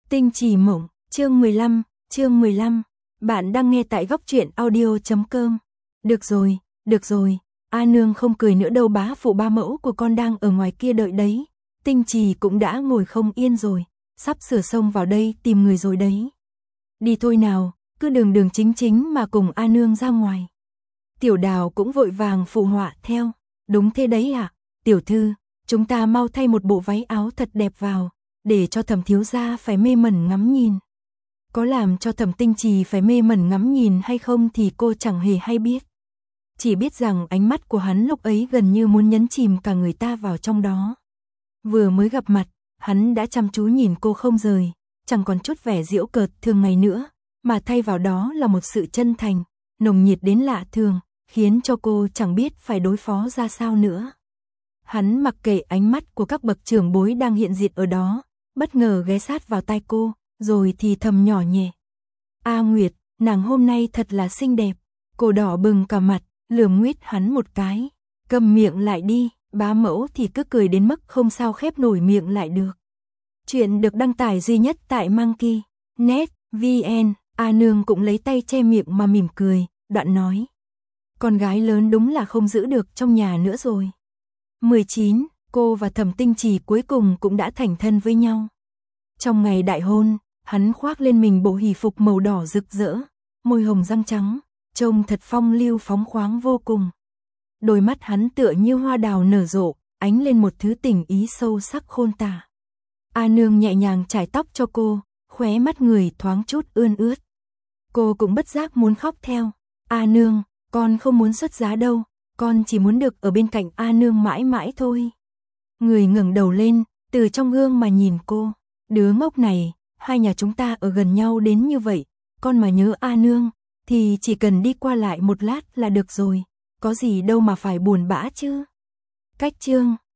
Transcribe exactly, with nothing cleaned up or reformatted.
Tinh trì mộng, chương mười lăm, chương mười lăm. Bạn đang nghe tại góc truyện audio chấm com. Được rồi, được rồi, A nương không cười nữa đâu, bá phụ ba mẫu của con đang ở ngoài kia đợi đấy. Tinh trì cũng đã ngồi không yên rồi, sắp sửa xông vào đây tìm người rồi đấy. Đi thôi nào, cứ đường đường chính chính mà cùng A nương ra ngoài. Tiểu Đào cũng vội vàng phụ họa theo. Đúng thế đấy ạ, tiểu thư, chúng ta mau thay một bộ váy áo thật đẹp vào, để cho Thẩm thiếu gia phải mê mẩn ngắm nhìn. Có làm cho Thẩm Tinh Trì phải mê mẩn ngắm nhìn hay không thì cô chẳng hề hay biết. Chỉ biết rằng ánh mắt của hắn lúc ấy gần như muốn nhấn chìm cả người ta vào trong đó. Vừa mới gặp mặt, hắn đã chăm chú nhìn cô không rời, chẳng còn chút vẻ giễu cợt thường ngày nữa, mà thay vào đó là một sự chân thành, nồng nhiệt đến lạ thường, khiến cho cô chẳng biết phải đối phó ra sao nữa. Hắn mặc kệ ánh mắt của các bậc trưởng bối đang hiện diện ở đó, bất ngờ ghé sát vào tai cô, rồi thì thầm nhỏ nhẹ. A Nguyệt, nàng hôm nay thật là xinh đẹp. Cô đỏ bừng cả mặt, lườm nguyết hắn một cái. Cầm miệng lại đi, bá mẫu thì cứ cười đến mức không sao khép nổi miệng lại được. Chuyện được đăng tải duy nhất tại Monkey chấm net vn. A nương cũng lấy tay che miệng mà mỉm cười, đoạn nói. Con gái lớn đúng là không giữ được trong nhà nữa rồi. mười chín, cô và Thẩm Tinh Trì cuối cùng cũng đã thành thân với nhau. Trong ngày đại hôn, hắn khoác lên mình bộ hỷ phục màu đỏ rực rỡ, môi hồng răng trắng, trông thật phong lưu phóng khoáng vô cùng. Đôi mắt hắn tựa như hoa đào nở rộ, ánh lên một thứ tình ý sâu sắc khôn tả. A nương nhẹ nhàng chải tóc cho cô, khóe mắt người thoáng chút ươn ướt. Cô cũng bất giác muốn khóc theo. A nương, con không muốn xuất giá đâu, con chỉ muốn được ở bên cạnh A nương mãi mãi thôi. Người ngẩng đầu lên, từ trong gương mà nhìn cô. Đứa ngốc này, hai nhà chúng ta ở gần nhau đến như vậy, con mà nhớ A nương, thì chỉ cần đi qua lại một lát là được rồi, có gì đâu mà phải buồn bã chứ. Cách chương,